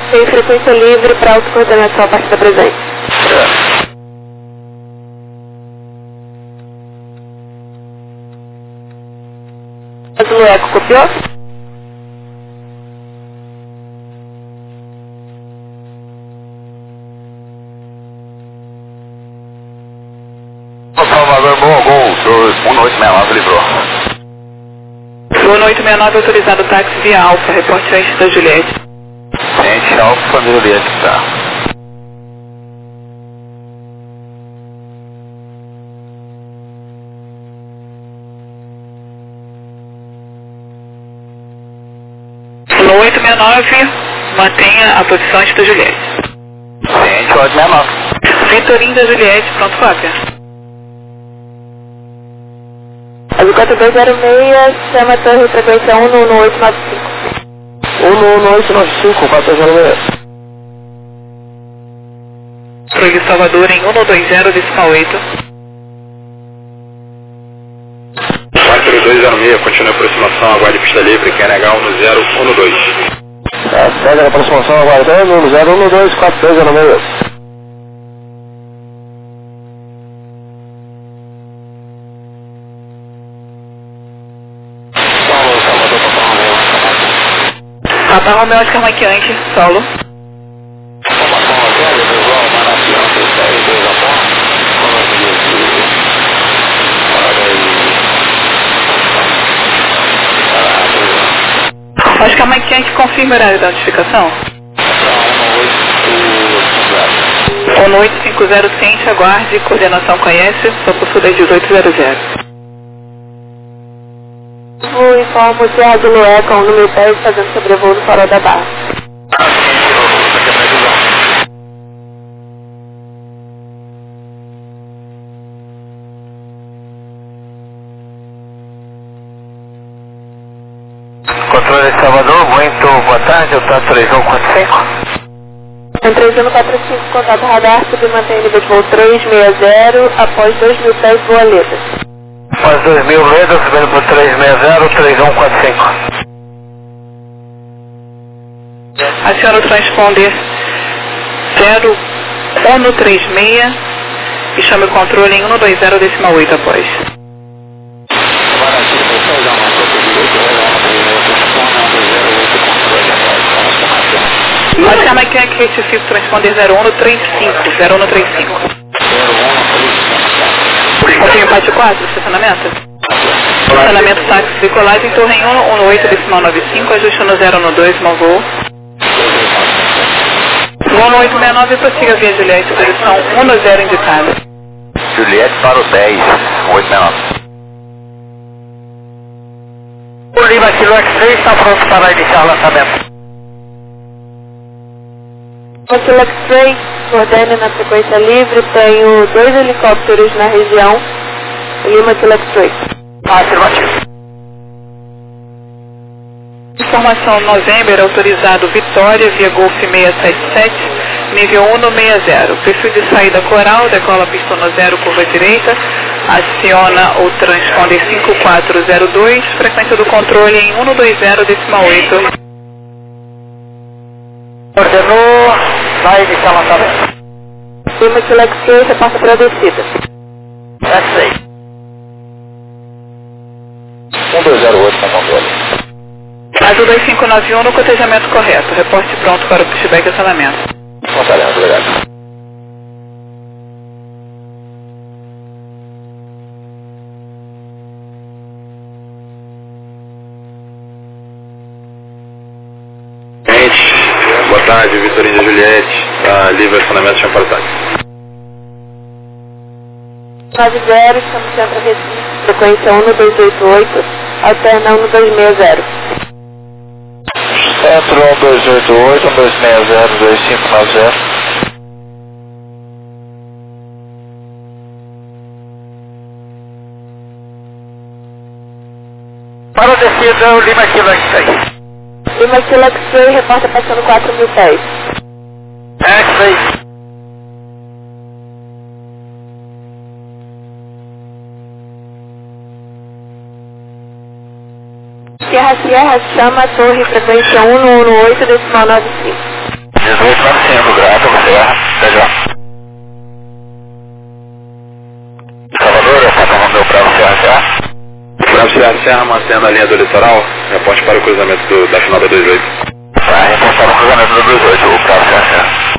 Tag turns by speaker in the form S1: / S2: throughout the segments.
S1: Tem frequência livre para autocoordenação a partir da presente. Azul Eco, copiou?
S2: Salvador, Gol, 1869, livrou.
S3: Gol 1869, autorizado táxi via Alfa, reporte oeste da Juliette.
S2: Gente, Alfa, Juliette, tá.
S3: Gol 869, mantenha a posição oeste da Juliette.
S2: Gente, 869.
S3: Vitorinho da Juliette, pronto, cópia.
S1: Azul 4206, chama a torre frequência 11895.
S2: 11895, 406.
S3: Controle Salvador em 120,8.
S2: 4206, continua a aproximação, aguarde pista livre, QNH 1012. Segue a aproximação, aguardando, 1012, 4206.
S3: Papa Romeo Oscar Mike Yankee, solo. Oscar Mike Yankee, confirma o horário da notificação. 1850 ciente, aguarde, coordenação conhece, só possui 1800.
S1: Informo que a Azul Eco, número 10, fazendo sobrevoo no farol da Barra.
S2: Controle de Salvador, muito boa tarde, eu estou 3145.
S1: 3145, contato radar, submantém nível de voo 360, após 2.000 pés, voa Leda.
S2: Após 2000 ledas, subindo por 360, 3145.
S3: Aciona o transponder 0136 e chame o controle em 120,8 após. Oscar Mike Yankee, retifico transponder 0135. Continue parte 4, estacionamento. Estacionamento táxi decolagem, torre em 118,95, ajuste no 012, mau voo. Voo no 869, prossiga via Juliette, posição 10 indicada.
S2: Juliette para o 10, 869. O Lima Kilo X3 está pronto para iniciar o lançamento.
S1: Kilo X3, coordene na frequência livre, tenho 2 helicópteros na região, Lima Kilo X3.
S2: Afirmativo.
S3: Informação November, autorizado Vitória, via Golf 677, nível 160. Perfil de saída coral, decola pista no 0, curva direita, aciona o transponder 5402, frequência do controle em 120,8.
S2: Ordenou, vai iniciar o lançamento.
S1: Lima Kilo X3, repassa para a descida.
S2: X6. 1208 com controle.
S3: Azul 2591 no cotejamento correto. Reporte pronto para o pushback e acionamento.
S2: Contaremos, obrigado. Gente, boa tarde, Vitorinho da Juliette, livre acionamento Champar Táxi.
S1: 90, estamos centro Recife, frequência 1288, alterna 1260.
S2: Centro 1288, 1260, 2590. Para a descida, o Lima Kilo X6.
S1: Lima Kilo X3, reporta passando 4.000 pés.
S2: X6.
S1: Sierra, chama a torre, frequência 118,95.
S2: 1895, grato, Serra, legal. Salvador, eu passo o meu Bravo Serra Serra. Bravo Serra Serra, mantendo a linha do litoral, reporte para o cruzamento da final da 28. Reporte para o cruzamento do 28, o Bravo Serra Serra.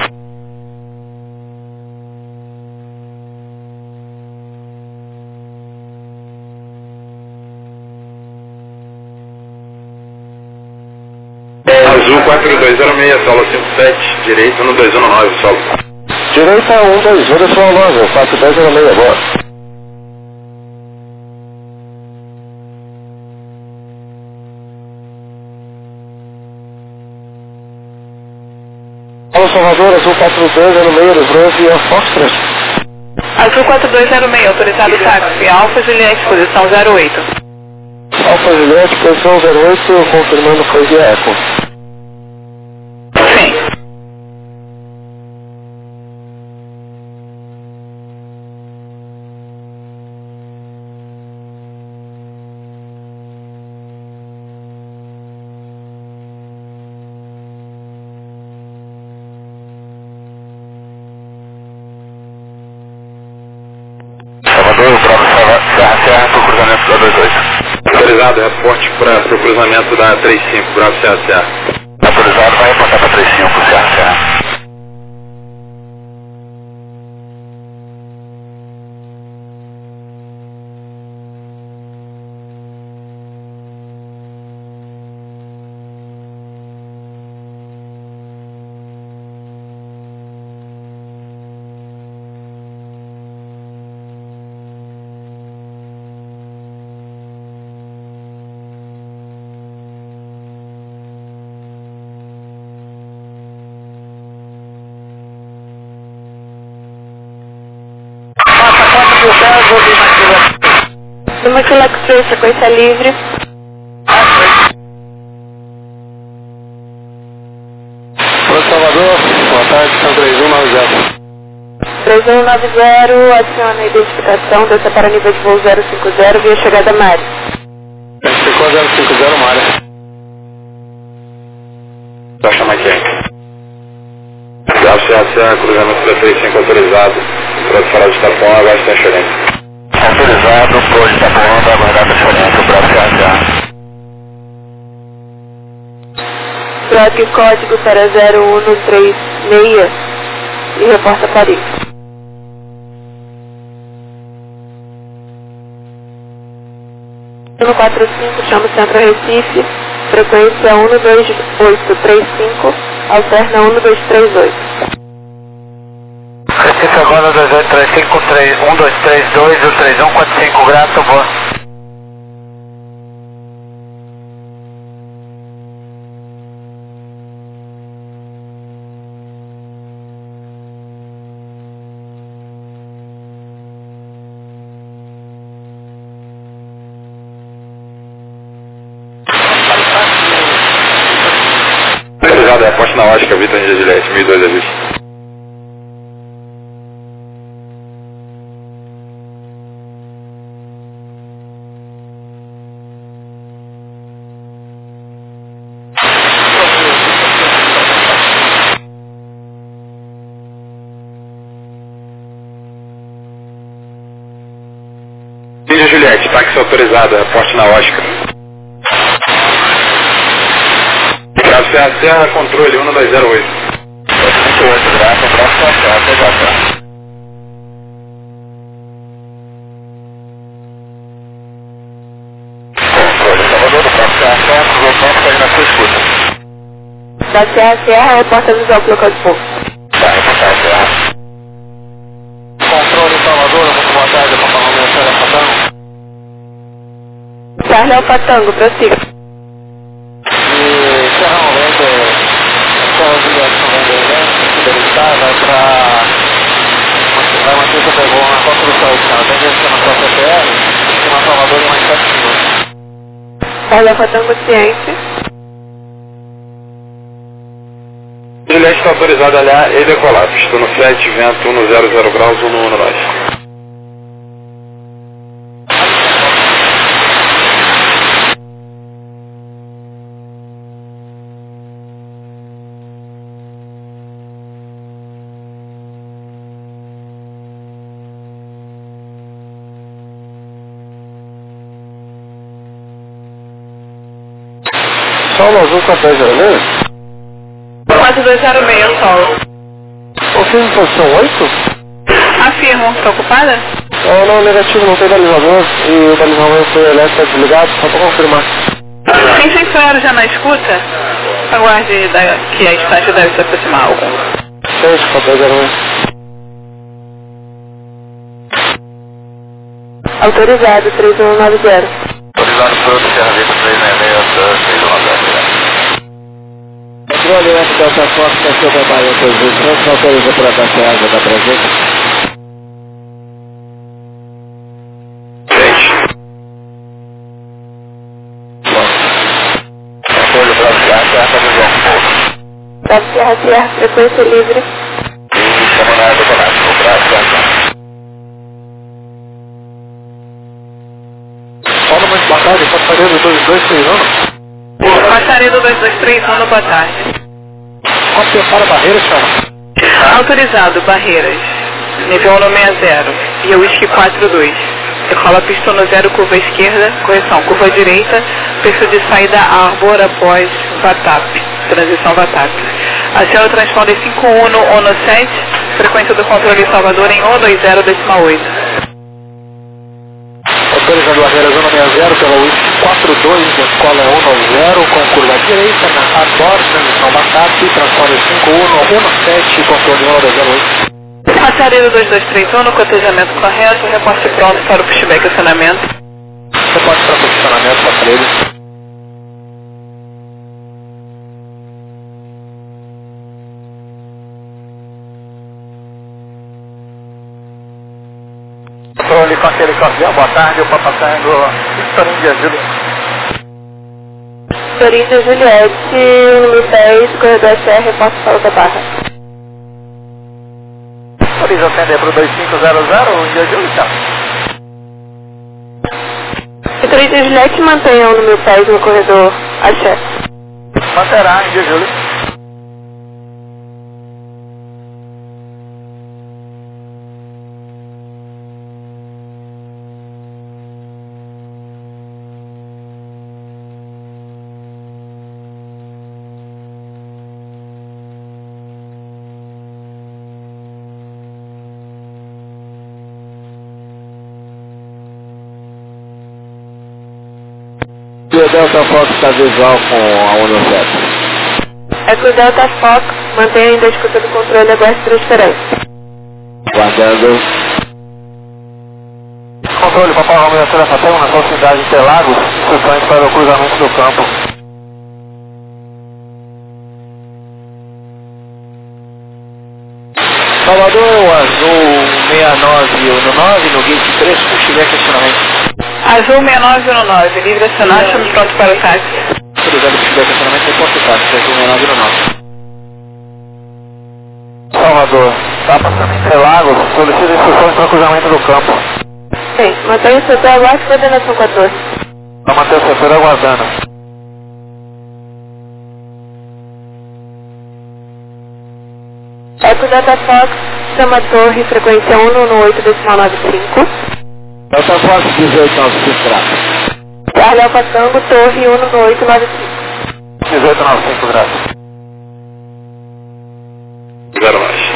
S2: Azul 4206, solo 57, direita 1219, solo. Direita 120, solo 9, 4206, boa. Alô Salvador, Azul 4206, 12 e a Foxtrot.
S3: Azul 4206, autorizado táxi, Alfa Juliette, posição 08.
S2: Alfa Juliette, posição 08, confirmando foi via Eco.
S3: Sim.
S2: Salvador, Bravo Serra Serra, para o cruzamento da 28. Autorizado, reporte para o cruzamento da 35, Bravo Serra Serra. Autorizado, vai reportar para 35, Serra Serra.
S1: Do Maquila Express, sequência livre.
S2: Para Salvador, boa tarde, são 3190.
S1: 3190, adiciona a identificação, desça para nível de voo 050, via chegada Mari.
S2: Ficou 050, Mari. Baixa Maquia. Bravo Serra Serra, cruzamento da 35 autorizado. Para falar de Itapuã, agora está excelente. Autorizado, por Itapuã, vai aguardar a excelente, Bravo Serra Serra.
S1: Troque código para 0136 e reporta Paris. No 45, chama o Centro Recife, frequência 12835, alterna 1238.
S2: Recife agora 2835, 1232, 3145, grato, boa. Autorizado, reporte na ótica, Vitor de Gilete, 1002 aviso. Vídeo Juliette, táxi autorizado, reporte na ótica. Bravo Serra Serra, controle 1208. 28, grato, Bravo Serra Serra, PJ. Controle, Salvador, Bravo Serra Serra, cruzamento, segue na sua escuta.
S1: Da Serra Serra, reporta visual para o local de pouco.
S2: Tá, reportar Serra. Controle, Salvador, muito boa tarde, papai Serra Fatango.
S1: Charlie Alfa Tango, prossiga.
S2: E Serra 90, Serra Juliette 90, vai manter essa pergunta na costa do site, ela tem que ser na costa CPR, e na Salvador em mais 7 minutos.
S1: Charlie Alfa Tango, ciente.
S2: Juliette está autorizada a olhar e decolar, estou no flat, vento 100 graus, 119. Solo azul 4206?
S3: 4206, Solo.
S2: Confirma posição 8?
S3: Afirmo, está ocupada?
S2: Não, negativo, não tem balizador e o balizador foi elétrico desligado, só para confirmar.
S3: Tem sensor já na escuta? Aguarde que a instante deve se aproximar algo.
S2: 64201.
S1: Autorizado, 3190.
S2: Autorizado por Serra Vista 366, Controle F Delta Fox, Cachorro Babaia 200, autoriza por ataque asa da presente. Controle para Sierra,
S1: Sierra, frequência livre.
S2: e caminhada automática, para Sierra. Fala mais boa tarde, passaredo 2231.
S3: Passaredo 2231, boa tarde.
S2: Cópia para Barreiras, chama.
S3: Autorizado, Barreiras. Nível 160, via Whisky 42. Decola pista no 0, curva esquerda, correção, curva direita, perfil de saída Arbor após VATAP, transição VATAP. Aciona o transponder 5117, frequência do controle Salvador em 120,8.
S2: Autorizando Barreiras 160 pela Whisky 42, escola 190, com curva direita, na Arbor, transição VATAP, transponder 5117, controle 12008.
S3: Passaredo 2231, no cotejamento correto, reporte pronto para o pushback acionamento.
S2: Reporte para posicionamento, passaredo. Controle com aquele café, boa tarde, eu estou passando Victorino de Ajuda.
S1: Florinda Juliette, número 10, corredor SR, reporte Paulo da Barra.
S2: Autoriza atender para o 2500, Índia Júlia, tá?
S1: Florinda Juliette, mantenha o número 10 no corredor Axé.
S2: Manterá, Índia Júlia. E o Delta Fox está visual com a Unicef.
S1: Eco Delta Fox, mantenha ainda a escuta do controle aberto transferência.
S2: Guardando. Controle, Papai Romeo, Serafatão, na proximidade de Interlagos, instruções para o cruzamento do campo. Salvador, o azul 6919 no gate 3, puxilé questionamento.
S3: Azul 6919, livre acionar, chame pronto para o táxi.
S2: Autorizado puxilé questionamento, reporte o táxi, azul 6919. Salvador, está passando Interlagos, solicita instruções para o cruzamento do campo.
S1: Sim, mantenha o setor aguarde coordenação 14.
S2: Para manter o setor aguardando.
S1: Eco Delta Fox, chama a torre, frequência 118,95.
S2: Delta Fox 1895, graças.
S1: Charlie Alfa Tango, torre 11895.
S2: 1895, graças. Zero mais.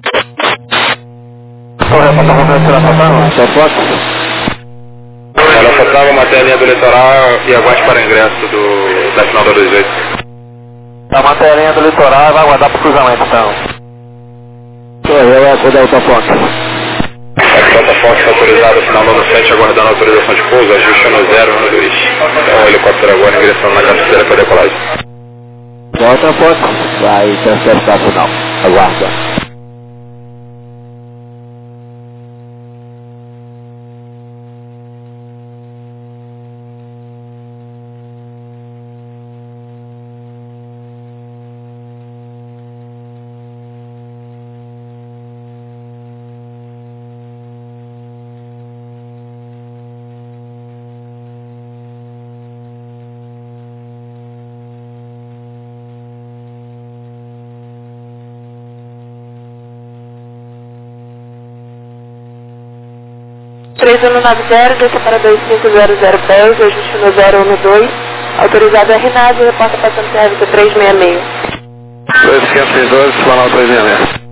S2: Torre Alfa Tango, Delta Fox. Ela só traga uma telinha do litoral e aguarde para ingresso da final da 28. A matéria do litoral vai aguardar para o cruzamento, então. Torre Delta Fox. Delta Fox autorizado, final no 7, aguardando a autorização de pouso, ajuste no 012. Então o helicóptero agora ingressando na cabeceira para decolagem. Delta Fox vai transferir o final. Aguarda.
S1: Desça para 2500 Bells, ajuste no 012. Autorizado a Rinaldi, reporta passando serviço 366.
S2: 2512, Planalto 366.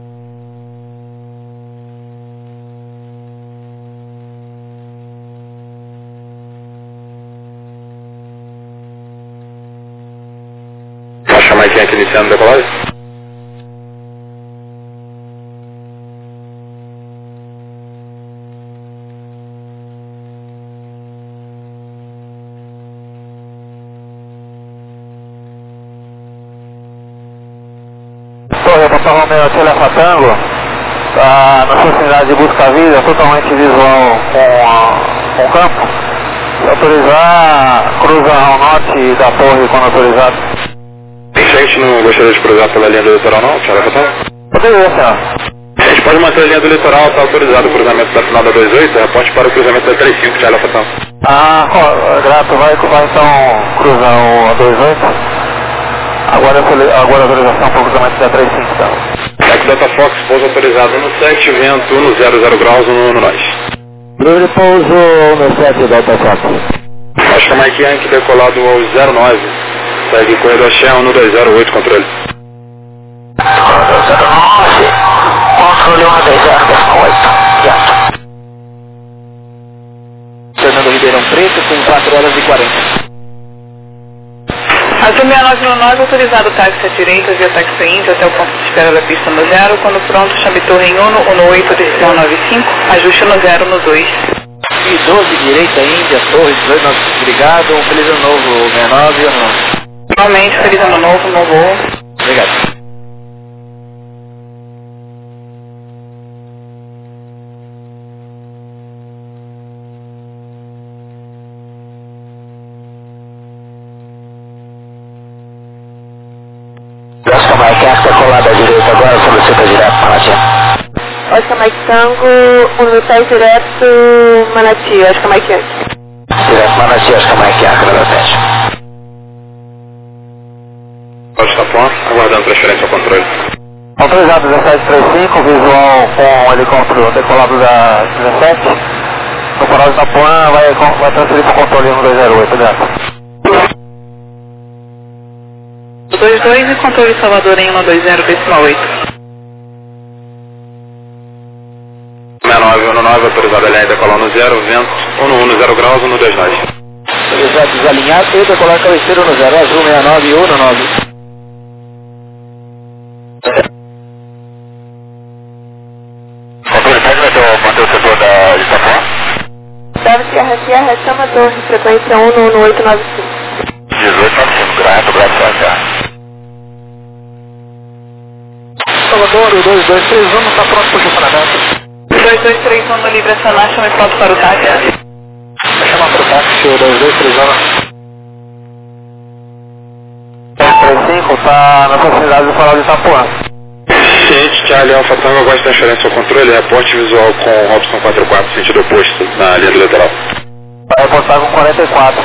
S2: Pode chamar quem é que iniciando a decolagem?
S4: Torre Papa Romeo Alfa Tango, na sua unidade de busca-vida, totalmente visual com o campo. Se autorizar, cruza ao norte da torre quando autorizado.
S2: A gente não gostaria de cruzar pela linha do litoral não, Tiago Fatão?
S4: Poderia, senhor.
S2: A gente pode manter a linha do litoral, está autorizado o cruzamento da final da 28, reporte para o cruzamento da 35, Tiago Fatão.
S4: Grato, vai então cruzar a 28. Agora a autorização para o cruzamento da 35, então.
S2: Aqui Delta Fox, pouso autorizado no 7, vento no 00 graus no norte.
S4: Livre pouso no 7, Delta Fox.
S2: Pode chamar aqui Yankee decolado ao 09, segue corredor Shell no 208, controle.
S4: Corredor 09, controle 120,8, certo. Fernando Ribeirão Preto com 4 horas e 40.
S3: Azul 6919, autorizado táxi à direita via táxi Índia até o ponto de espera da pista no 0. Quando pronto, chame torre em 1 no 8, decisão 95, ajuste no 0 no 2.
S4: E 12, direita Índia, torre 18, obrigado, um feliz ano novo, 69 ou não?
S3: Normalmente, feliz ano novo, no voo.
S4: Obrigado. Oscar Mike Oscar colado à direita agora, solicita direto Manati.
S1: Oscar Mike Tango, unitar direto Manati, Oscar Mike Yankee.
S4: Direto Manati, Oscar Mike Oscar, agradeço.
S2: Pode estar pronto, aguardando transferência ao controle.
S4: Autorizado 1735, visual com o helicóptero decolado da 17. No farol de Itapuã vai transferir para o controle 1208, obrigado.
S3: 22 e controle Salvador em 120,8.
S2: 6919, autorizado a linha decolar no 0, vento 110 graus, 129.
S4: Autorizado desalinhado e decolar cabeceiro no 0, azul 6919.
S2: Controle, pode manter o setor da Itapuã?
S1: Deve Sierra, chama torre, frequência 11895.
S2: 1895, grato,
S4: Salvador, o 2231 está pronto para o funcionamento.
S3: 2231 no livre acionar, chame pronto para o táxi.
S4: Vai chamar para o táxi, o 2231. 235 está na proximidade do farol de Itapuã.
S2: Ciente, Charlie Alfa Tango, aguarde transferência ao controle, reporte visual com Robson 44, sentido oposto, na linha do litoral.
S4: Vai reportar com 44.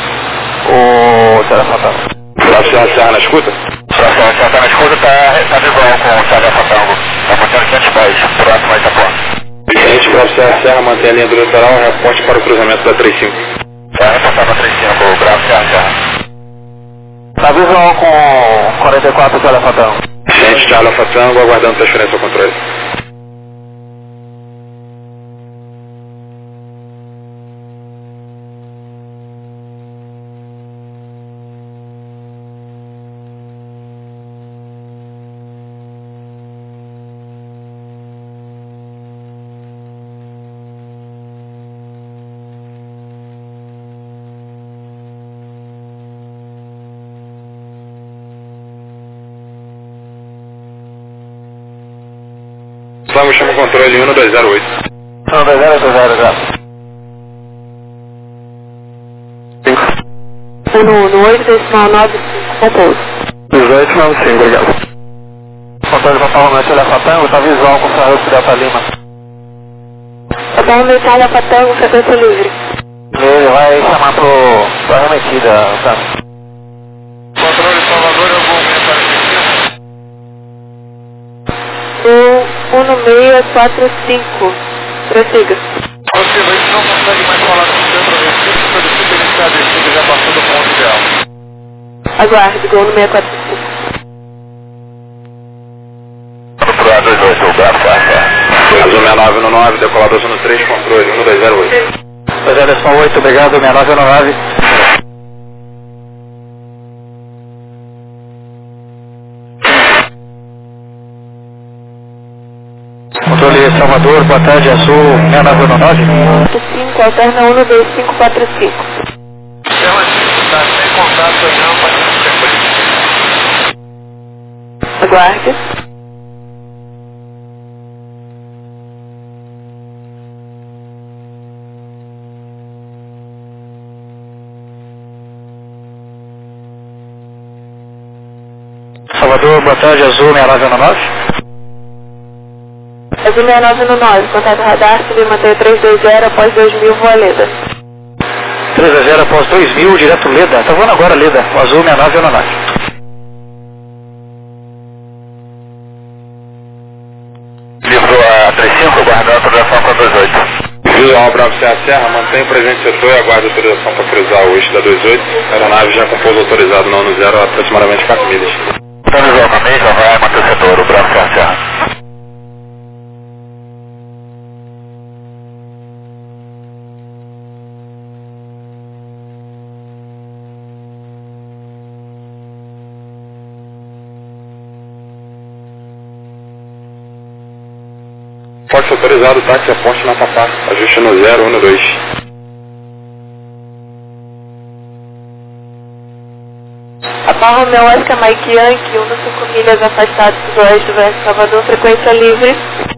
S4: O telefone.
S2: Serra na escuta?
S4: Serra na escuta está visual com o Alfa Tango. Está mantendo 500 pés, próximo a Itapuã.
S2: Ciente, Serra mantém a linha do litoral, reporte para o cruzamento da 35.
S4: Vai reportar para 35, o Bravo Serra. Está visual com 44 o telefone.
S2: Ciente, Charlie Alfa Tango, aguardando transferência ao controle. Vamos chamar o controle 1208.
S4: 1208, graças.
S1: 118,95, compouso.
S4: 1895, obrigado. Controle de Papa Romeo Alfa Tango, está visual com o Sarrusco Delta Lima.
S1: Papa Romeo Alfa Tango, frequência livre.
S4: Ele vai chamar para a remetida, tá? Controle Salvador, eu vou aumentar aqui.
S1: 1645, prossiga.
S4: Você não consegue mais falar com o centro, Obrigado, se já passou do ponto ideal.
S1: Aguarde, gol no 645.
S2: Pro A28, o Bravo Serra. Azul 69 no 9, decolador no 3, controle 1208.
S4: Ederson 8, obrigado, 69 no 9. Controle Salvador, boa tarde, Azul 69 no 9.
S1: 5, alterna 12545.
S2: Está sem contato aí não, pode ser.
S1: Aguarde.
S4: Salvador, boa tarde, Azul 69 no 9.
S1: Azul 69 no 9, contato radar, subir manter 320 após 2000, voa Leda.
S4: 3-0 após 2000, direto Leda. Tá voando agora, Leda. O Azul 69 no 9.
S2: Livro A35, aguardando a autorização para 28. Visual Bravo Serra, mantém o presente setor e aguarda a autorização para cruzar o eixo da 28. A aeronave já com pouso autorizado no ano 0 a aproximadamente 4 milhas. Então, visual também já vai manter o setor, o Bravo Serra. Forte autorizado, táxi a ponte na Papá, ajuste no 012.
S1: Apá Romeu Oscar Mike Yankee, 1,5 milhas afastado do oeste do Oeste Salvador, frequência livre.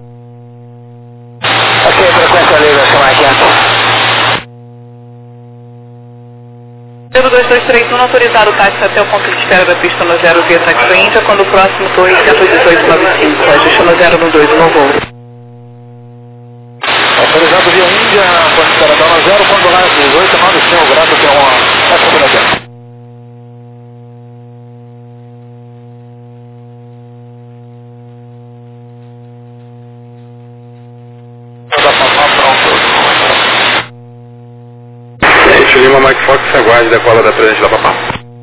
S4: Ok, frequência livre, Oscar Mike Yankee.
S3: Pelo 2231, autorizado o táxi até o ponto de espera da pista no 0 via táxi Índia, quando o próximo torre 11895, ajuste no 012 no voo.
S4: Autorizado via Índia, ponto de espera da 0, quando lá 1895, graças a uma combinação.
S2: Gente, Lima Mike Fox, aguarde decola da presente da Papá.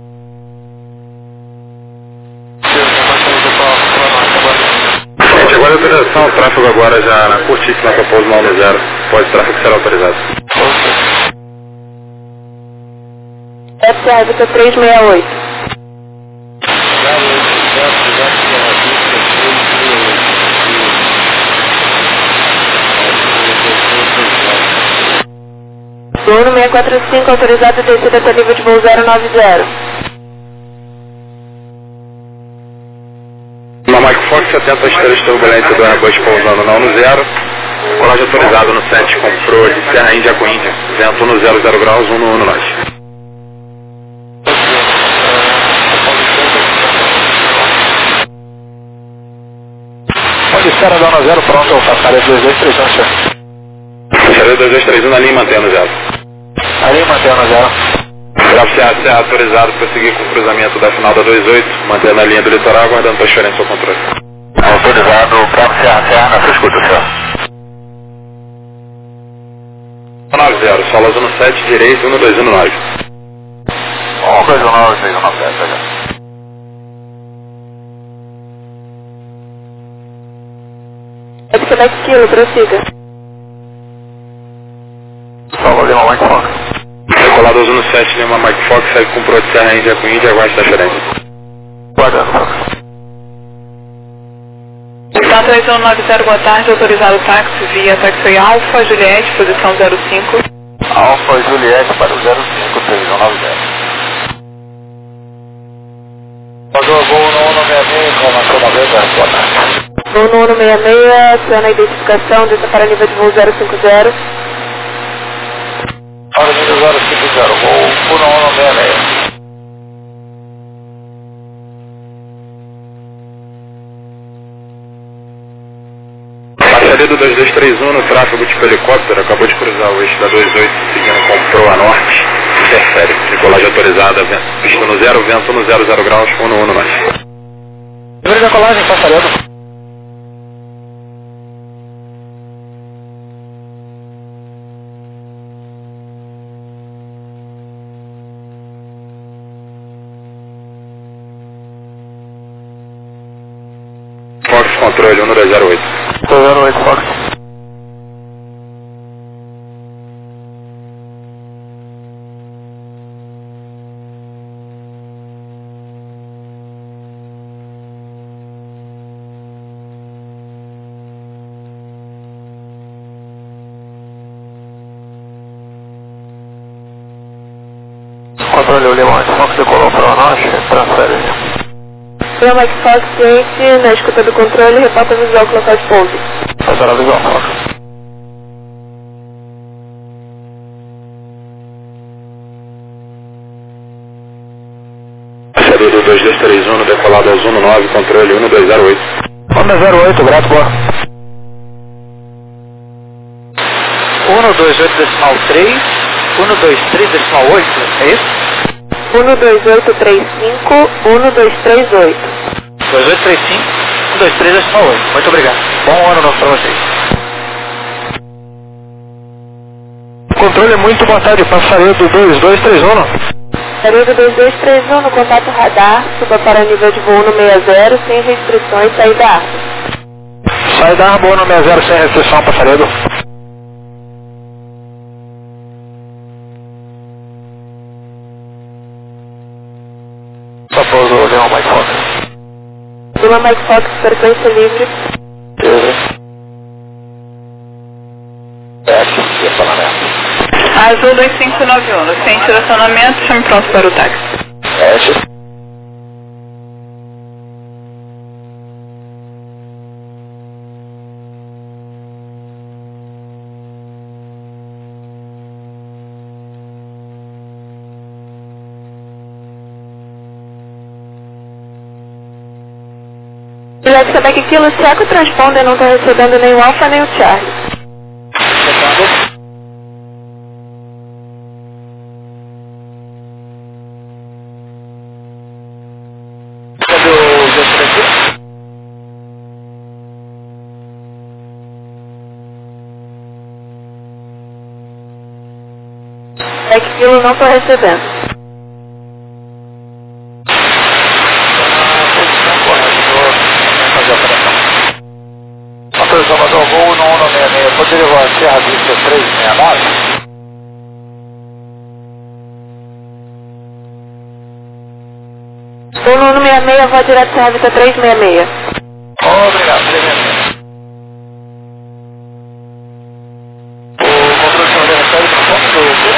S2: Gente, agora a autorização, o tráfego agora já na curtíssima para pouso no 0. Pode tráfego será autorizado.
S1: FA 368. Voo no 645, autorizado descida até nível de voo 090.
S2: Lima Mike Fox, 70 estrelas turbulência do Airbus pousando no 0. Colagem autorizado no 7, comprou de Serra Índia com Índia. Vento no 00 graus, 1 no norte.
S4: Pode espera da 0, pronto, eu passarei 2231, senhor.
S2: Passaria 2231 na linha mantendo 0.
S4: Ali mantendo 0.
S2: Bravo Serra autorizado para seguir com o cruzamento da final da 28, mantendo a linha do litoral, aguardando transferência ao controle. Autorizado, Bravo Serra, na sua escuta, senhor. 90, solo azul no 7, direito, 1219.
S4: 1219, 619,
S1: Quebec Kilo, prossiga.
S4: Solo Lima Mike Fox.
S2: Decolado azul no 7, Lima Mike Fox, segue com pro de Serra Índia com Índia, aguarde transferência.
S4: Guardando, Fox.
S3: Tá 3190, boa tarde, autorizado o táxi via táxi Alfa Juliette, posição 05.
S4: Alfa Juliette para o 05, 3190. Passou voo no 166, informação 90, boa tarde.
S1: Voo no 166, aciona a identificação, desça para nível de voo 050.
S4: Hora nível 050, voo no 166.
S2: Passaria do 2231 no tráfego tipo helicóptero, acabou de cruzar o eixo da 28, seguindo com proa norte, interfere, decolagem autorizada, pista no 0, vento no 00 graus, 1 no norte.
S4: Número de decolagem, passarelo.
S2: controle 1208.
S4: 208, Fox. Controle Lima, Fox decolou para nós, transfere.
S1: Lima Fox, cliente, na escuta do controle, reporta visual com local de pouso.
S4: Passará visual, Fox.
S2: Passaria do 2231 no decolado ao 19, controle 1208.
S4: 1208, grato, boa.
S5: 128.3, 123.8, é isso?
S1: 12835, 1238.
S5: 2835, 123.8. Muito obrigado. Bom ano novo para vocês.
S4: Controle muito boa tarde, passaria do 2231.
S1: Passaria do 2231 no contato radar, suba para nível de voo no 60, sem restrições, saída Arco.
S4: Saída Arco no 60 sem restrição, passaria. Só pouso o Leão Mike Fox.
S1: Lima Mike Fox, frequência livre.
S3: Azul 2591, no centro de estacionamento, chame pronto para o táxi.
S1: Pilot Quebec Kilo, checa o transponder, não está recebendo nem o Alpha nem o Charlie.
S5: Cadê o gestor aqui?
S1: Quebec Kilo, não estou recebendo.
S4: Salvador, voo no 166, pode levar a Serra Vista 369?
S1: Estou no 166, vou direto Serra Vista 366.
S4: Obrigado, 366. O controle senhor recebe no ponto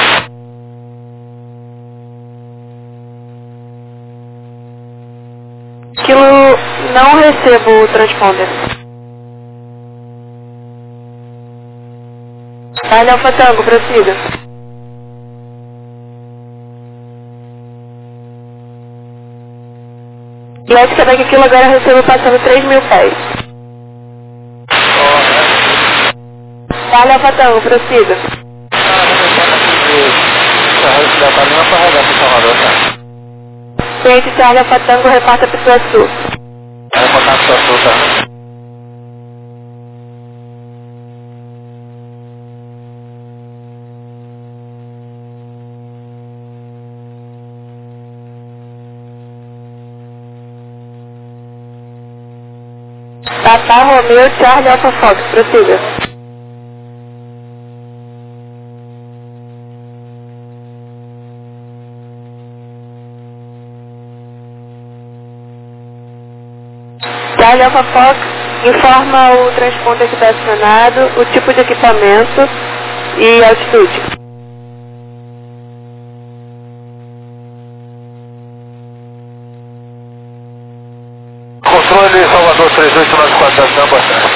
S4: do...
S1: Kilo, não recebo o transponder. Alfa Alfa Tango, prossiga. Leste Quebec Kilo, agora recebo passando 3.000 pés. Alfa Alfa Tango, prossiga. Cliente Charlie Alfa Tango, reporta Pituaçu.
S4: Vai botar Pituaçu, tá?
S1: Tata Romeo Charlie Alfa Fox, prossiga. Charlie Alfa Fox, informa o transponder que está acionado, o tipo de equipamento e altitude.
S4: Controle Salvador 3894 da Boa tarde.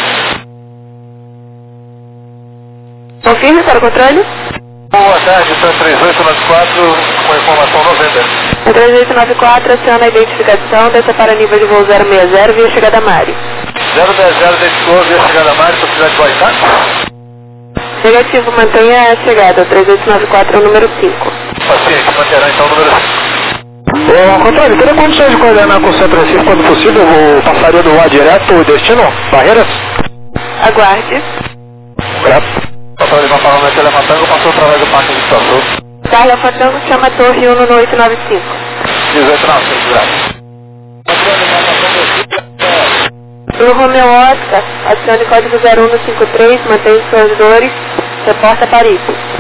S1: Confirme para o controle?
S4: Boa tarde, está 3894 com informação 90.
S1: O 3894 aciona a identificação, desça para nível de voo 060 via chegada Mari.
S4: 060 identificou via chegada Mari, para cidade de Boitá?
S1: Negativo, mantenha a chegada, 3894 é o número 5.
S4: Paciente, manterá então o número 5. Ô, controle, teria condições de coordenar com o Centro Recife quando possível o passaria do ar direto ou destino? Barreiras?
S1: Aguarde.
S4: Grato. Controle, vai falar no Telematango, passou através do Parque de Estação.
S1: Charlie Alfa Tango, chama a torre 1 no 895.
S4: 1895, grato.
S1: Pelo Romeo Oscar, acione código 0153, mantém os servidores, reporta Paris.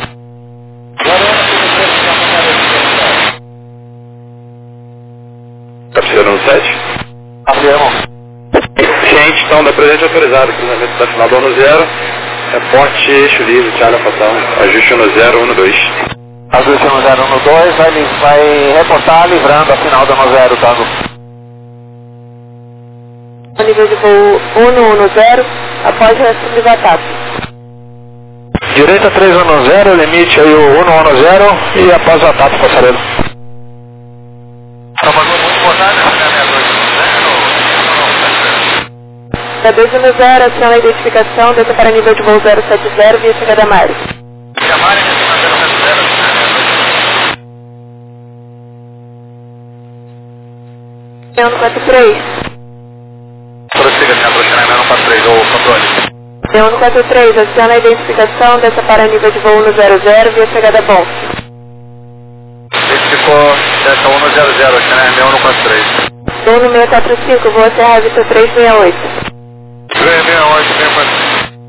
S2: Captura 17?
S4: Afirmo.
S2: Ciente, então, da presente autorizada, cruzamento da final do 10, reporte eixo livre, Charlie Fatão, ajuste 1012.
S4: Ajuste 1012, vai reportar livrando a final do 10, Tango.
S1: Nível de voo 110, após resto de batata.
S4: Direita 310, limite aí o 110 e após o ataque, passareiro.
S1: Da 210, aciona a identificação, desça para nível de voo 070 via chegada Mari. Leão 43.
S2: Prossiga, senhor, aproximamento 143, ou controle.
S1: Leão 43, aciona a identificação, desça para nível de voo 100 via chegada bom.
S2: Identificou, desça 100, Leão 143.
S1: Voo 645, voo Serra Vitor 368.
S2: 368,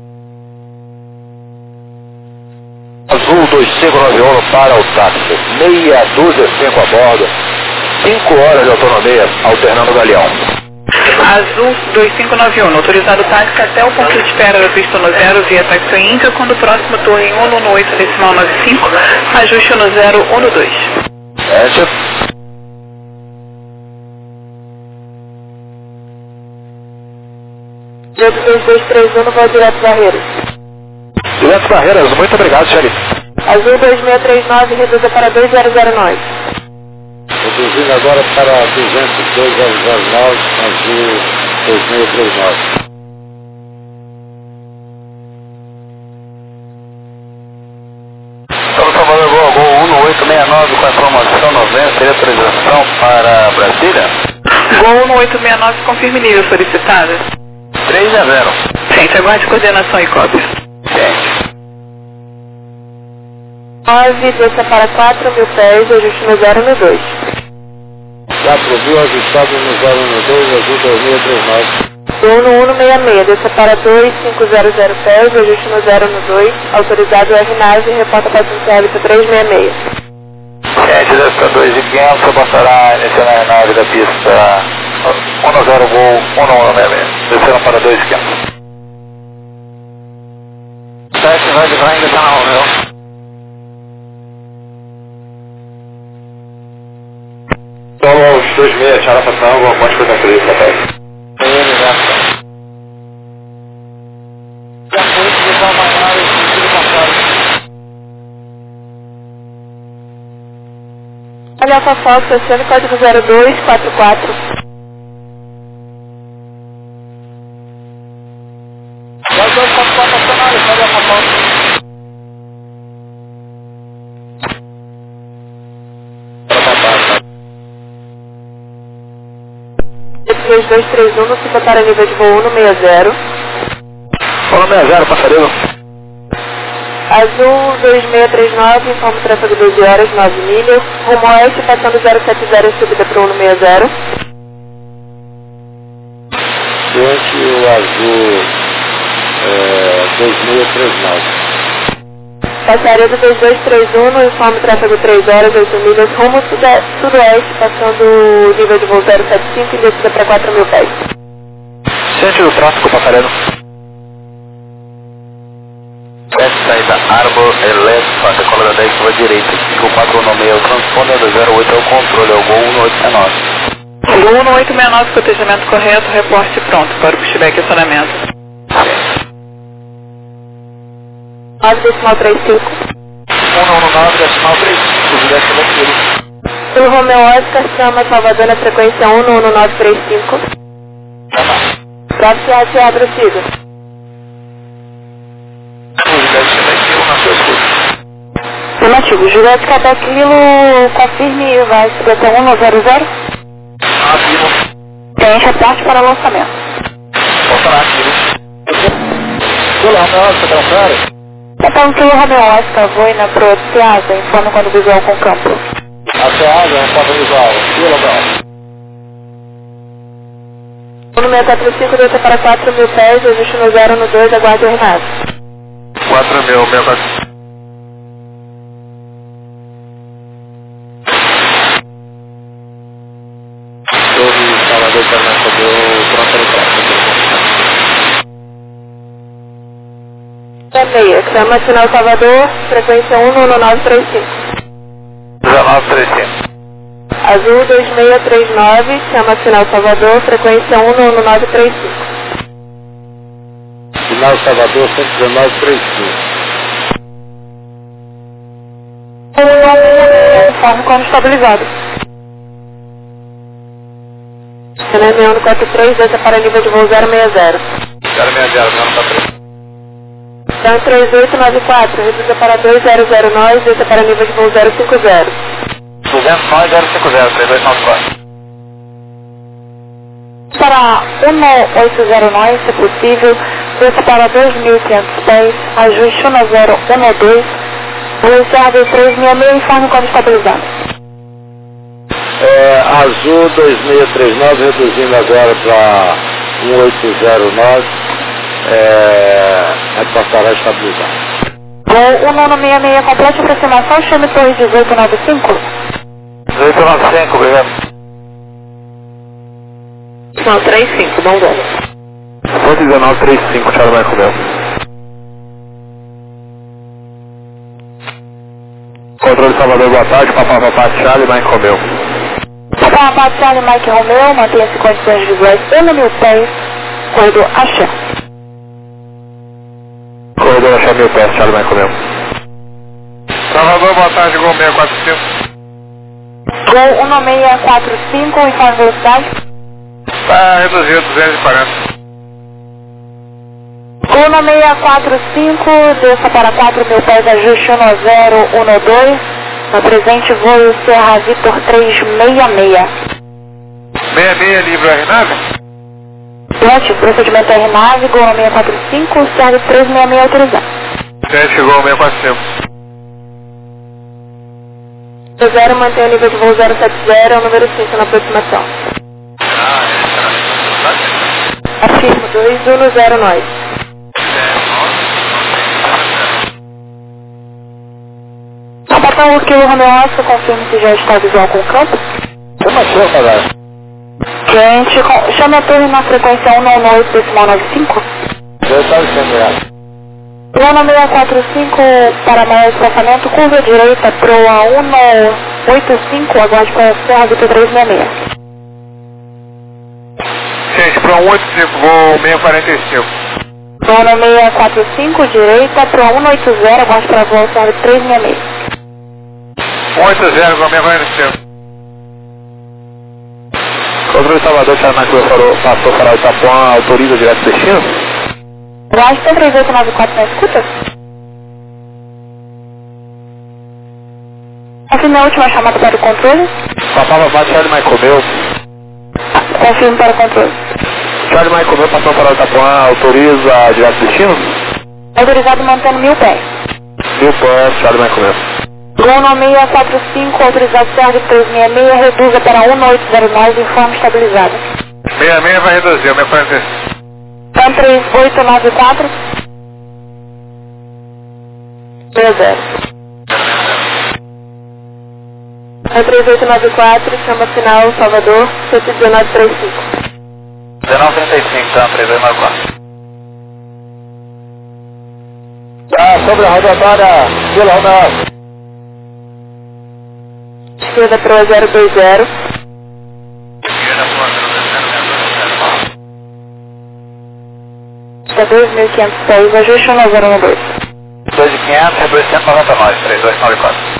S4: Azul 2591 para o táxi, meia dúzia 5 a bordo, 5 horas de autonomia, alternando o galeão.
S3: Azul 2591, autorizado o táxi até o ponto de espera da pista no 0 via táxi Inca, quando o próximo torre em 118.95, ajuste no 012.
S1: Direto 2231, voo direto Barreiras.
S4: Direto Barreiras, muito obrigado, Xerife.
S1: Azul 2639, reduza para 2009.
S2: Reduzindo agora para 202.009, Azul 2639.
S4: Estamos trabalhando Gol 1869 com a informação 90, seria autorização para Brasília?
S3: Gol 1869, confirme nível solicitado.
S4: 3-0.
S3: Gente, aguarde coordenação e cópia.
S4: Gente.
S1: 9, desça para 4.000 pés, ajuste no 012.
S2: 4.000, ajustado no 012, Azul 2639.
S1: Voo no 166, desça para 2500 pés, ajuste no 012, autorizado RNAV, reporta paciente hábito 366.
S4: Gente, desce para 2.500, passará iniciando a nave da pista 10 Gol 1166, descendo para 2.500. 7 vai livrar ainda está na Romeo.
S2: Solo 26, Charlie Fatão, pode coisa feliz, papai.
S4: Já foi utilizar uma nave de passagem.
S1: Olha Alfa Fox, acione código 0244.
S4: Vai 244 nacionais, olha a Fox.
S1: 3231, fica para nível de voo 160.
S4: 160, passareiro.
S1: Azul 2639, informa o tráfego 12 horas, 9 milhas. Rumo oeste, passando 070, subida para o 160.
S2: Ciente, o Azul 2639.
S1: Passaria do 2231, informa o tráfego 3 horas, 8 milhas. Rumo sudoeste, passando nível de voo 075 e descida para 4.000 pés.
S4: Ciente do tráfego, passareiro. Essa saída Arbor Elétrica, decola da 10 para a direita, 5496, o transponder do 08 é o controle, é o Gol 1869.
S3: Gol 1869, protegimento correto, reporte pronto para o pushback e acionamento.
S1: 9,35.
S4: 119,35, direto daquilo.
S1: Pelo Romeo Oscar, chama Salvador na frequência 11935. Próximo RTA, prossiga. Afirmativo, Juliette Quebec Lilo, confirme, vai subir até 100.
S4: Ativo.
S1: Tem reporte para lançamento.
S4: Voltará ativo. Olá, Romeo Oscar, tá claro?
S1: Então, que o Romeo Oscar voina pro Piazza, informa quando visual com campo.
S4: Até a água, porta visual. Sim, legal.
S1: 645, desça para 4.000 pés, ajuste no 0 no 2, aguarde o Renato.
S2: 4.000, 64. Torre Salvador, Pernambuco, pronto no próximo.
S1: Meia, chama sinal Salvador, frequência 11935.
S2: 1935.
S1: Azul 2639, chama sinal Salvador, frequência 11935.
S2: Sinal Salvador, 11935.
S1: Informe quando estabilizado. Renan 143, desça para nível de voo 060.
S2: 060, não está preso.
S1: Então 3894, reduza para 2009, desça para nível de voo 050.
S2: 209, 050, 3294.
S1: Para 1809, se possível, desça para 2.500 pés, ajuste 1012, voo encerrado 366, informe quando estabilizado.
S2: Azul 2639, reduzindo agora para 1809, passará a estabilizar.
S1: Voo 1966, complete aproximação, chame Torre 1895.
S2: 1895, obrigado.
S1: Não, 35, bom voo.
S2: 1935, Charlie Michael meu. Controle Salvador, boa tarde, Papá Charlie Michael meu.
S1: Papá Charlie Mike Romeo, mantenha-se condições visuais 1.000 pés, corredor Axé.
S2: Corredor Axé 1.000 pés, Charlie Michael meu. Salvador, boa tarde, Gol 645.
S1: Gol 1645, informe velocidade.
S2: Está reduzido, 240.
S1: Gol 1645, desça para 4.000 pés, ajuste 1012. No presente, voo Serra Vitor 366.
S2: 66, livre RNAV?
S1: Durante o procedimento RNAV, Gol 1645, serve 366 autorizado.
S2: 7, Gol 645.
S1: 0, mantém o nível de voo 070, é o número 5 na aproximação. Afirmo, 2109. Abatam o quilo Romeo Oscar, confirme se já está visual com o campo.
S2: Chama a sua, Padre.
S1: Gente, chame a torre na frequência 198, decimal 95.
S2: Eu estava sendo.
S1: Plano 645 para maior espaçamento, curva direita, proa 185, aguarde para Serra Vitor 366.
S2: Gente, para 185, vou 645.
S1: Plano 645, direita, proa 180, aguarde para voo Serra Vitor 366.
S2: 180, vou 645. Controle Salvador, Charlie Michael passou para o Itapuã, autoriza direto destino?
S1: Washington 3894 na escuta? Confirme a última chamada para o controle.
S2: Papá, Charlie Michael meu.
S1: Confirme para o controle.
S2: Charlie Michael meu passou para o Itapuã, autoriza direto destino?
S1: Autorizado mantendo 1000 pés.
S2: 1000 pés, Charlie Michael meu.
S1: Gol 645, autorizado Serra 366, reduza para 1809, informe estabilizado.
S2: 66 vai reduzir, 645.
S1: 3894 60. 3894, chama sinal Salvador, 11935.
S2: 1935, tá? 3294. Tá, sobre a rodoviária, Vila Romeu.
S1: Esquerda para 020. Está 2.500 pés, ajuste 1012.
S2: 2.500, reduz 199, 3294.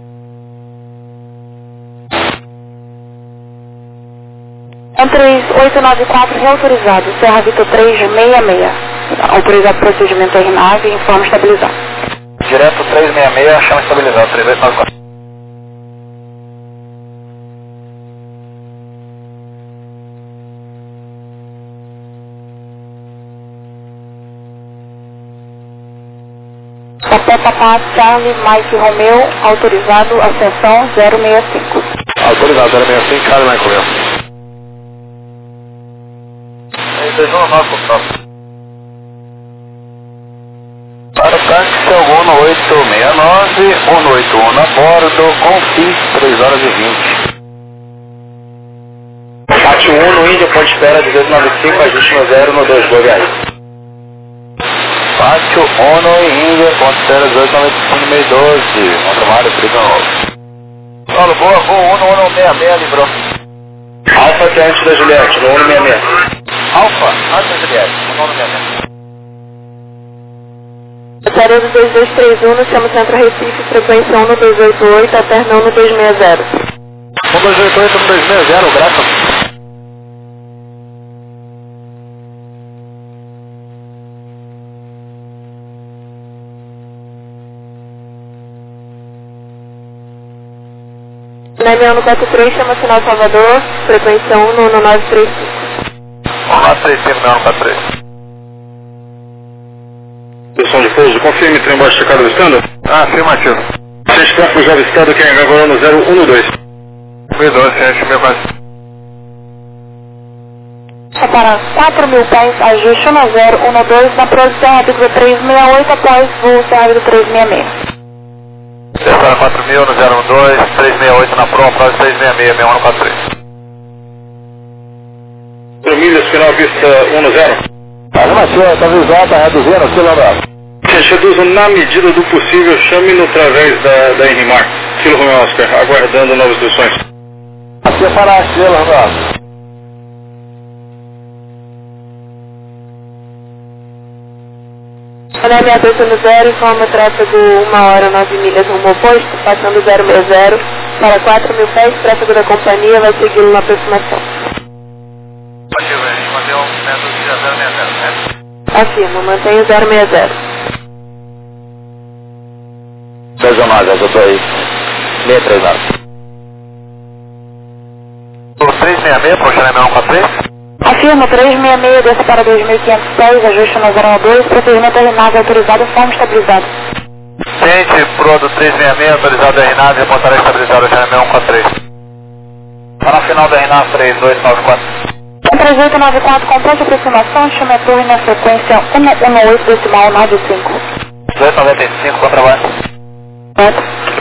S1: É 3894, reautorizado, Serra Vitor 366. Autorizado procedimento RNAV, informe estabilizado.
S2: Direto 366, chama estabilizado, 3294.
S1: Papá Charlie Mike Romeo, autorizado, ascensão 065.
S2: Autorizado, 065, Charlie Michael meu.
S4: 219 com top. Para o táxi, Selgon 1869, 181 a bordo, com FIS 3 horas e 20.
S2: Pátio 1 no Índia, ponto de espera 1895, ajuste no 0 no 2, boa viagem.
S4: Pátio 1 no Índia, ponto de espera 1895, meio 12, Montomário, Friga Novo. Paulo, boa, voo 1 no 166, livrou.
S2: Alfa que é antes da Juliette, no 166.
S4: Alfa, antes da Juliette, no 166.
S1: Pesaredo 2231, chama Centro Recife, frequência 1 no 288, alternão no 260.
S4: 288 no 260, graças.
S1: Na M1 no 43, chama Sinal Salvador, frequência 1 no 1935.
S4: 1935, M1 no 43.
S2: Posição de pouso, confirme, trem baixo checado avistando.
S4: Afirmativo.
S2: Ciente tráfego já avistado, quem agora no 012.
S4: 1012, ciente, meu pai.
S1: Só para 4.000 pés, ajuste 1012 na posição Ábigo 368 após voo Ábigo 366.
S4: Para 4.000 no 012, 368 na prova, após 366, M1 no 43.
S2: 4 milhas, final vista 10.
S4: Afirmativo, está avisado, está reduzindo, quilômetro.
S2: Gente, reduza na medida do possível, chame-no através da Enrimar. Kilo Romeo Oscar, aguardando novas instruções.
S4: Aqui é para a Kilo Romeo.
S1: Na M2 no 0, informa tráfego 1 hora 9 milhas rumo oposto, passando 060 para 4.000 pés, tráfego da companhia vai segui-lo na aproximação. Afirma, mantenha 060.
S4: 219, eu estou aí. 639. 366, puxa na M1 43.
S1: Afirma, 366, desce para 2.500 pés, ajuste no 012, procedimento RNAV autorizado, forma estabilizada.
S4: Ciente, pro do 366, autorizado RNAV, reportará estabilizado já na M1 43. Está na final da RNAV 3894.
S1: 3894, complete aproximação, chama a torre na frequência 118 decimal 95.
S4: 1895, contrabando.
S1: Certo?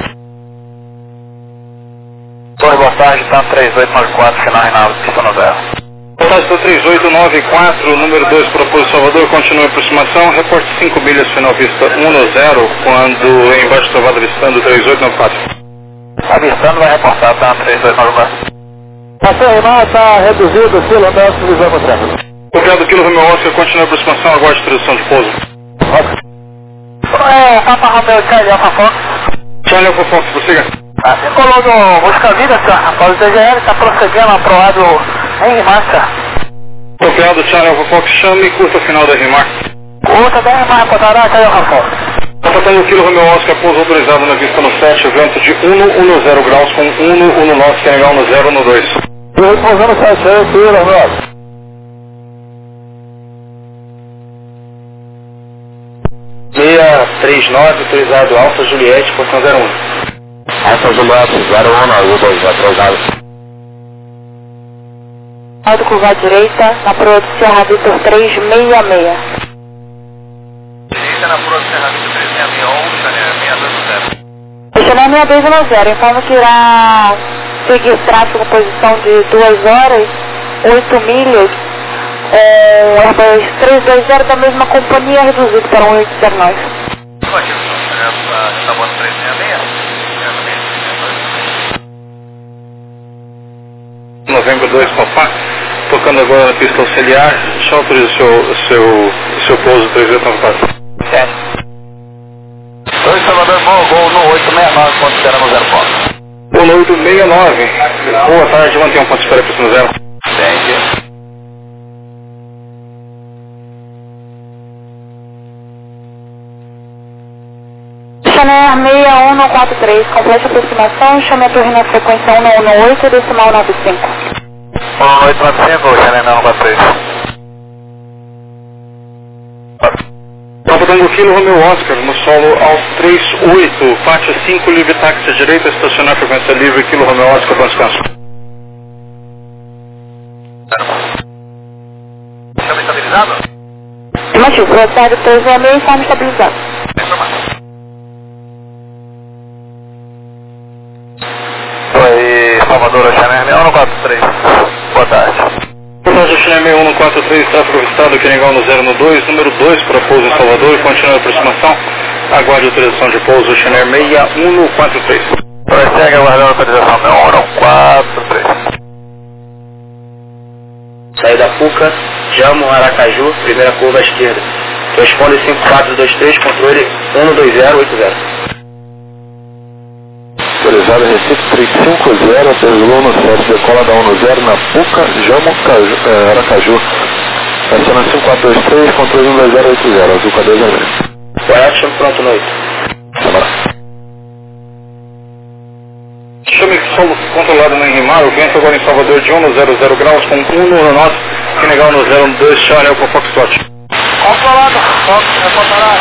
S4: Torre, boa tarde, tá no 3894, final Reinaldo, pista no 0.
S2: Passagem do 3894, número 2 para o Salvador, continua a aproximação, reporte 5 milhas, final vista 10, quando embaixo travado avistando 3894.
S4: Avistando, vai reportar, tá no 3894.
S5: Passou a remar, está reduzido, Kilo Romeo, visão tráfego.
S2: Copiado Kilo Romeo Oscar, continua a aproximação, aguarde introdução de pouso.
S4: Papa Romeo Charlie Alpha Fox.
S2: Charlie Alpha Fox, prossiga.
S4: Colou no Busca Vida, senhor. O DGL está procedendo aprovado em marcha.
S2: Copiado Charlie Alpha Fox, chame e curta a final da RIMAR.
S4: Curta da RIMAR, botará Charlie Alpha Fox.
S2: Contratando o Kilo Romeo Oscar, pouso autorizado na vista no 7, vento de 110 graus com 119, que é legal no 0 no 2.
S5: Eu repousando 7, Kilo Romeo.
S2: 639, autorizado Alfa Juliette, portão 01.
S4: Alfa Juliette, 01, U2, autorizado.
S1: Alto curva à direita, na proa do Serra Vitor 366.
S4: Direita na proa do Serra Vitor 366,
S1: Estacionamento 6210, informa que irá seguir tráfego posição de 2 horas, 8 milhas, Airbus 320 da mesma companhia, reduzido para 1809.
S4: Está bom 366?
S2: Novembro 2, Papá, tocando agora na pista auxiliar, já autoriza o seu pouso 3894.
S4: Certo. 2 Salvador, voo no 869, ponto espera no 0 ponto.
S2: Voo no 869, boa tarde, mantenha um ponto de espera para o 0.
S4: Entendi.
S1: Chanel 6143, complete aproximação, chame a torre na frequência 118, decimal 95.
S4: 1895, Chanel 143.
S2: Nova Tango Kilo Romeo Oscar, no solo aos 38, faixa 5, livre táxi à direita, estacionar frequência livre, Kilo Romeo Oscar, bom descanso.
S4: Chame Autorizado?
S1: Afirmativo, velocidade 366 está estabilizado.
S4: Oi, Salvador, Oxané 6143. Boa tarde.
S2: Portagem Oxané 6143, tráfego registrado, Queringão no 012, número 2 para pouso em Salvador, continua a aproximação. Aguarde autorização de pouso Oxané 6143.
S4: Prossegue aguardando a autorização 6143.
S2: Saída Fuca, Jamo, Aracaju, primeira curva à esquerda. Responde 5423, controle 12080.
S4: Autorizado Recife 350, Pesulou no 7, decola da 10 na Fuca, Jamo, Aracaju. Estaciona 5423, controle 12080, azul cadeia vermelha.
S2: Correction, pronto, noite. Chame solo controlado no Enrimar, o vento agora em Salvador de 1 graus com 1 no norte, Senegal no 012, Charlie com Foxtrot.
S4: Controlado, Fox, reportará.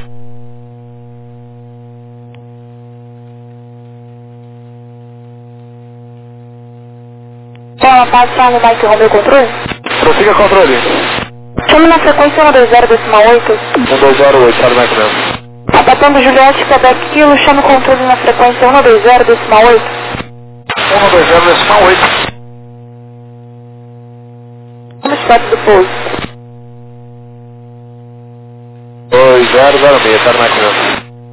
S1: Boa tarde, Charlie Mike Romeo controle.
S4: Prossiga controle.
S1: Chame na frequência 120,8.
S4: 1208, Charlie Mike mesmo.
S1: Abatendo Juliette, Quebec Kilo, chame o controle na frequência 120,8.
S4: 120,8.
S1: Vamos perto do pouso.
S4: 2006, Charlie Mike mesmo.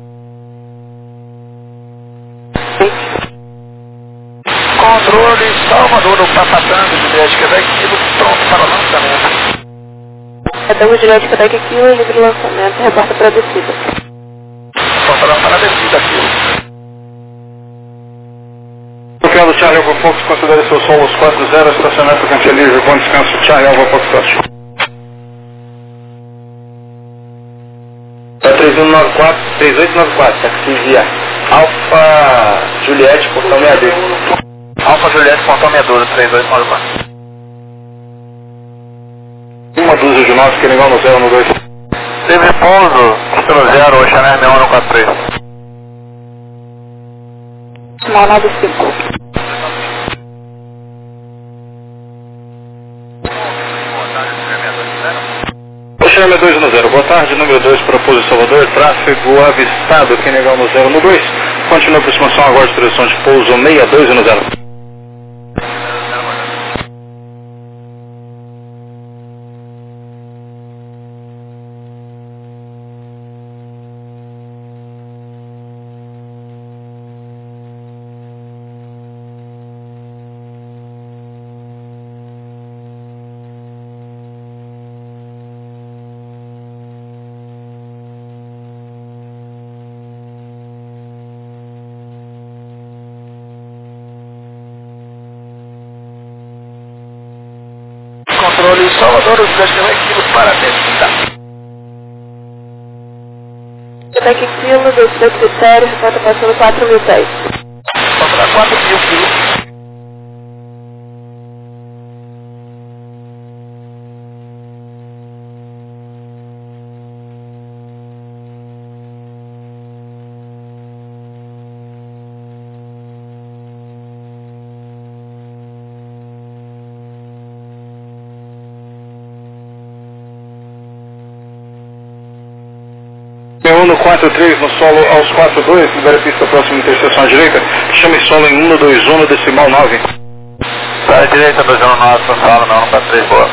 S4: Controle Salvador, está passando, Juliette, Quebec Kilo, pronto para lançamento.
S1: Abatendo Juliette, Quebec Kilo, livre lançamento, reporta para a descida.
S4: Reportará para a descida aqui.
S2: Confiado Charlie Alva Fox, considere seu solo aos 40, estacionamento cancerível, bom descanso Charlie Alva Fox. 3894, taxi via Alfa Juliette, portão 62.
S4: Alfa Juliette, portão 62, 3894.
S2: Uma dúzia de nós, Queringão no 012.
S4: Livre pouso, pelo 0, Oxané 6143.
S1: Sinal 95.
S2: Oxané 210, boa tarde, número 2 para pouso em Salvador, tráfego avistado, Queringão no 012. Continua a aproximação, agora direção de pouso 6210.
S4: Controle Salvador, os Quebec Kilo para a descida.
S1: Quebec Kilo, descida critério, reporta passando 4.010.
S4: Contra 4.000 quilos.
S2: No 43 no solo aos 42, libera pista próxima interseção à direita, chame solo em 121 decimal 9.
S4: Para a direita, 219, solo, não, 43, boa.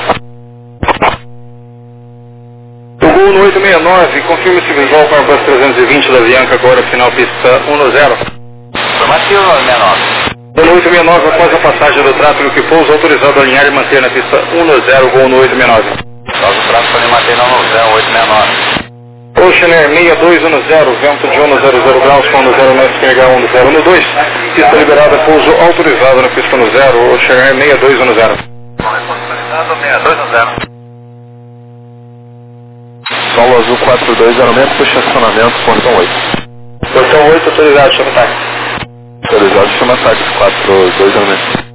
S2: O gol no 869, confirme esse visual com a Airbus 320 da Avianca, agora final pista 10.
S4: Informativo 969.
S2: Gol no 869, após a passagem do tráfego que pousa, autorizado a alinhar e manter na pista 10, gol no 869.
S4: Após o tráfego de manter no 0869.
S2: Oceaner 6210, vento de 100 graus com 10 metros, carregar 1012. Pista liberada, pouso autorizado na pista no 0, Oceaner 6210.
S4: Autorizado 6210.
S3: Solo azul 42, aumento para estacionamento, portão 8.
S2: Portão 8, autorizado, chama táxi.
S3: Autorizado, chama táxi 42, aumento.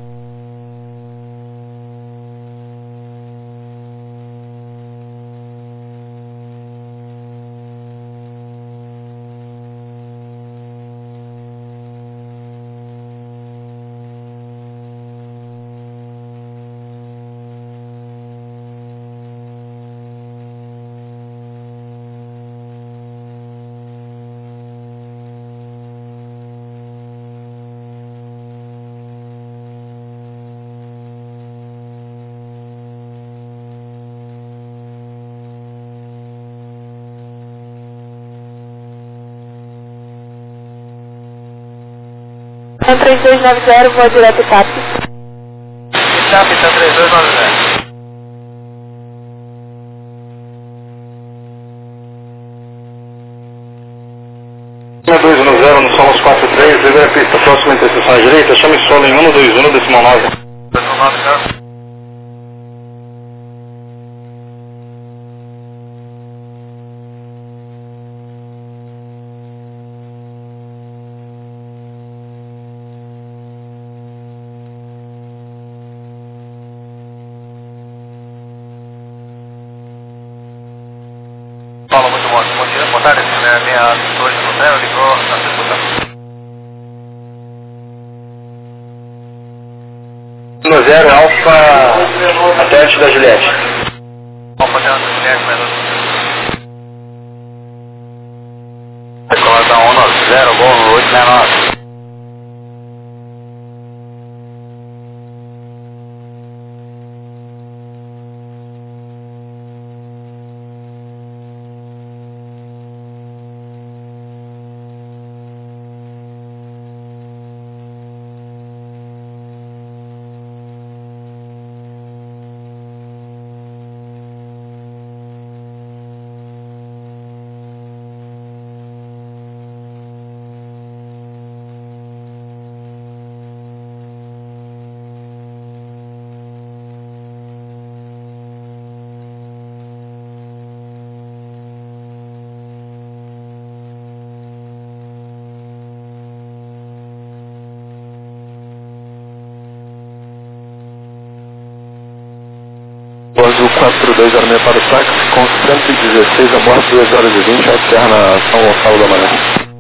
S1: 3290, voa direto TAP.
S5: TAP, tá 3290.
S2: 210, no Somos 43, libera a pista próxima interseção à direita, chame solo em 121, decimal 9.
S5: Decimal 9, já. Paulo, muito bom dia. Boa tarde, minha 210 ligou na circulação.
S2: 10 Alfa até antes da Juliette.
S5: Alfa até antes da Juliette, mais Decolada 190, gol 869.
S2: Azul 4206 para o táxi, com 116 a bordo, 2 horas e 20, alterna São Gonçalo da Manhã.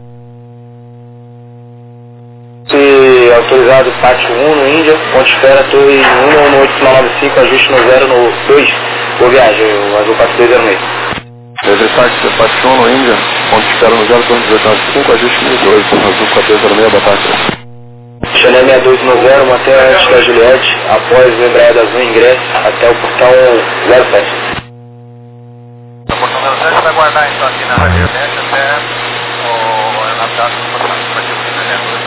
S2: Se autorizado pátio 1 no Índia, ponte espera torre 1 no 8995, ajuste no 0 no 2, boa viagem, o Azul 4206. Livre táxi, pátio 1 no Índia, ponte espera no 0, torre 1895, ajuste no 2, Azul 4206, boa tarde. Chanel 6290, manter antes da Juliette, após o embreada azul ingresso até o portão 07.
S5: O portão 07 vai guardar então aqui na Juliette até o Natal do portão, vai ter o fim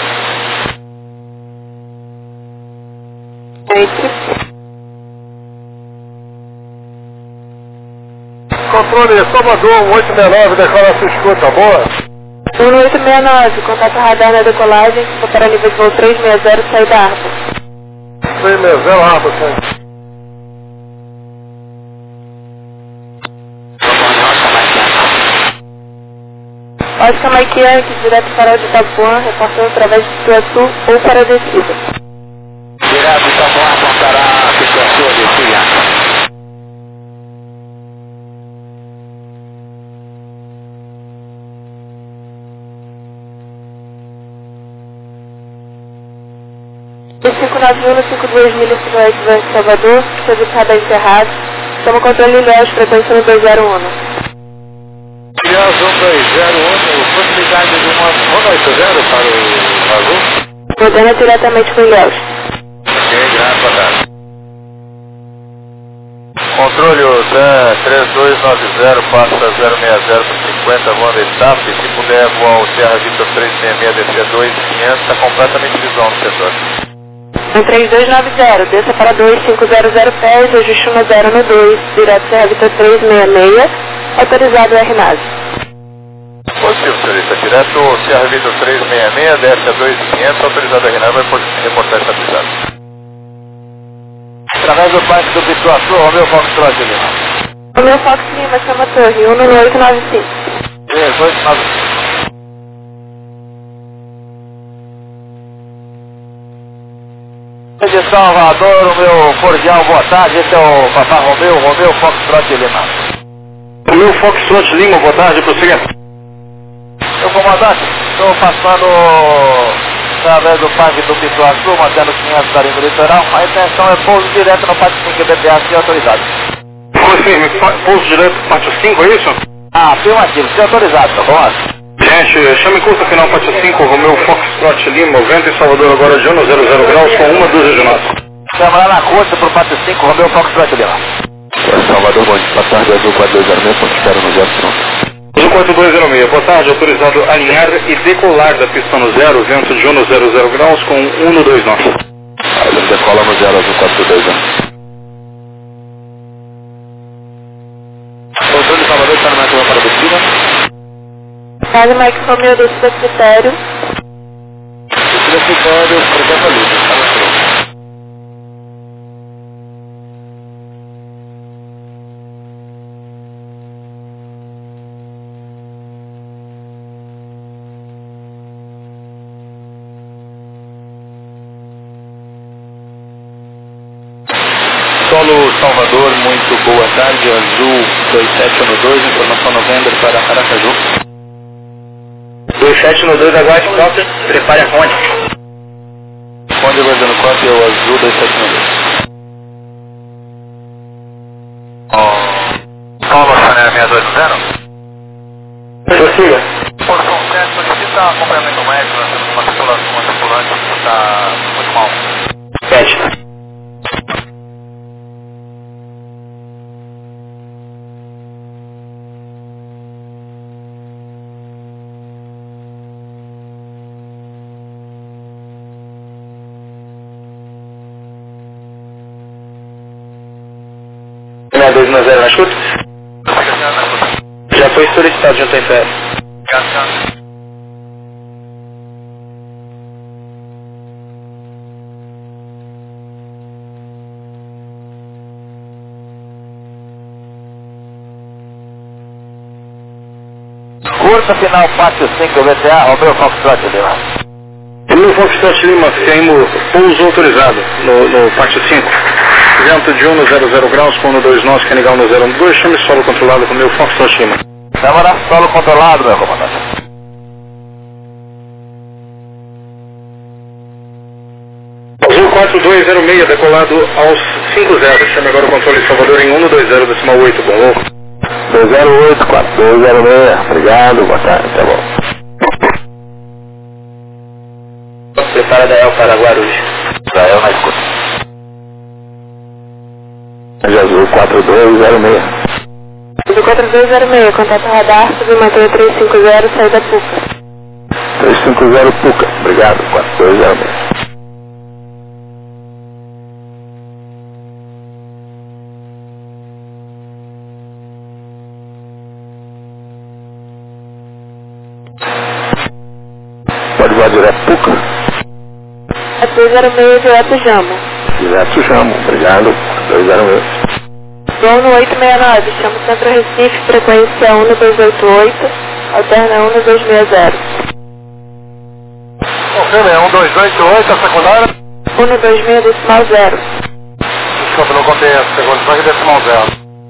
S2: da Controle Salvador 189, declara sua escuta, boa?
S1: 1869, contato radar na decolagem, para nível de voo 360, saída Arpa.
S2: 360, Arpa, sim.
S1: Oscar Mike Yankee, direto para o de Itapuã, reportando através de Pituaçu ou para a descida.
S5: Direto de Itapuã, apontará Pituaçu, descida.
S1: O 591 no 52 milhas de Salvador, serviço radar encerrado. Toma controle Ilhéus, frequência no 201.
S2: Ilhéus 201, possibilidade de uma 180 para o Azul?
S1: Moderna diretamente com Ilhéus.
S5: Ok, graças.
S2: Controle 3290, passa 060 por 50, voando etapa, se puder voar o Serra Vitor 366, descer 2500, está completamente visual no setor.
S1: 3290, desça para 2500 pés, ajuste no 0 no 2, direto Serra Vitor 366, autorizado RNAS.
S2: Positivo, senhorita, direto Serra Vitor 366, desce a 2500, autorizado RNAS, vai reportar estabilizado. Através do parque do Pituaçu, Romeu Foxtrot Lima.
S1: Romeu Fox Lima, chama torre, 1 no 895.
S2: 895. De Salvador, o meu cordial boa tarde, esse é o Papá Romeu Foxtrot Lima. Romeu Foxtrot Lima, boa tarde, prossiga. Meu comandante, estou passando através do parque do Pituaçu, mantendo 500 da linha litoral, a intenção é pouso direto no pátio 5 BPA, se autorizado. Como assim, pouso direto no pátio 5, é isso? Ah, afirmativo, se autorizado, tá bom? Gente, chame curso final pátio 5, Romeu Foxtrot Lima, o vento em Salvador agora de 100 graus com uma dúzia de nós. Estamos lá na costa pro pátio 5, Romeu Foxtrot Lima. Salvador, boa tarde, Azul 4206, ponto espero no 0 pronto. Azul 4206, boa tarde, autorizado alinhar e decolar da pista no 0, vento de 1 no 00 graus com 1 no 2 nós.
S5: Ele decola no 0 azul 421. Controle Salvador, está no método para descida.
S1: Rádio Mike Romeo do secretário.
S5: Descida secretário, projeto livre, está na frente. Solo Salvador, muito boa tarde, azul 2712, informação November para Aracaju.
S2: 2712, aguarde cópia, prepare a fonte.
S5: Fonte aguardando cópia, o azul 2712. Solo Chanel 620.
S2: Prossiga.
S5: Porção 7, solicita acompanhamento médico, nós temos uma tripulante que está muito mal.
S2: 7.
S5: Na 210 na escuta?
S2: Já foi solicitado junto à IPF.
S5: Curta final, pátio 5, VTA, Romeu Foxtrot Lima.
S2: Romeu Foxtrot Lima, FEMO, pouso autorizado no pátio 5. Vento de 1 no 00 graus com 1 no 2 nós, Canigal no 012, chame solo controlado com o meu Foxtrot Lima.
S5: Câmara, solo controlado, meu comandante.
S2: Azul 4206, decolado aos 50, chame agora o controle Salvador em 1 no 20, decimal 8, bom louco.
S5: 208, 4206, obrigado, boa tarde, tá bom.
S2: Prepara Dael para Guarulhos.
S5: Dael na escuta. Azul 4206.
S1: Azul 4206, contato radar, submantenha 350, saída PUCA.
S5: 350 PUCA, obrigado, 4206. Pode voar direto PUCA?
S1: É 206 direto Jamo.
S5: Direto Jamo, obrigado, 206.
S1: Voo no 869, chamo Centro Recife, frequência 1 no 288, alterna 1 no 260.
S5: Confirma, é 1288, a secundária?
S1: 1 no 26, decimal 0.
S5: Desculpa, não contei a segunda, só que decimal 0.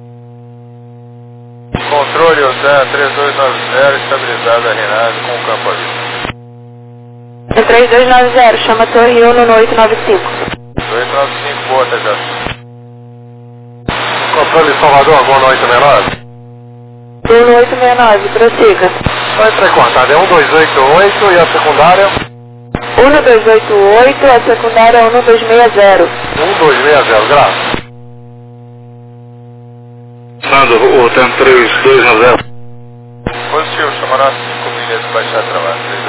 S5: Controle Hotel 3290, estabilizado a Renate com o campo ali.
S1: É 3290, chama Torre 1 no 895.
S5: 295, boa, TJ. Controle Salvador, voo no 869.
S1: Voo no 869, prossiga.
S5: Vai frequentar, é 1288 e a secundária?
S1: 1 no 288, a secundária é 1 no 260.
S5: 1260, graças.
S2: Sando o TAM 3290.
S5: Positivo, chamará 5 milhas de baixar trabalho.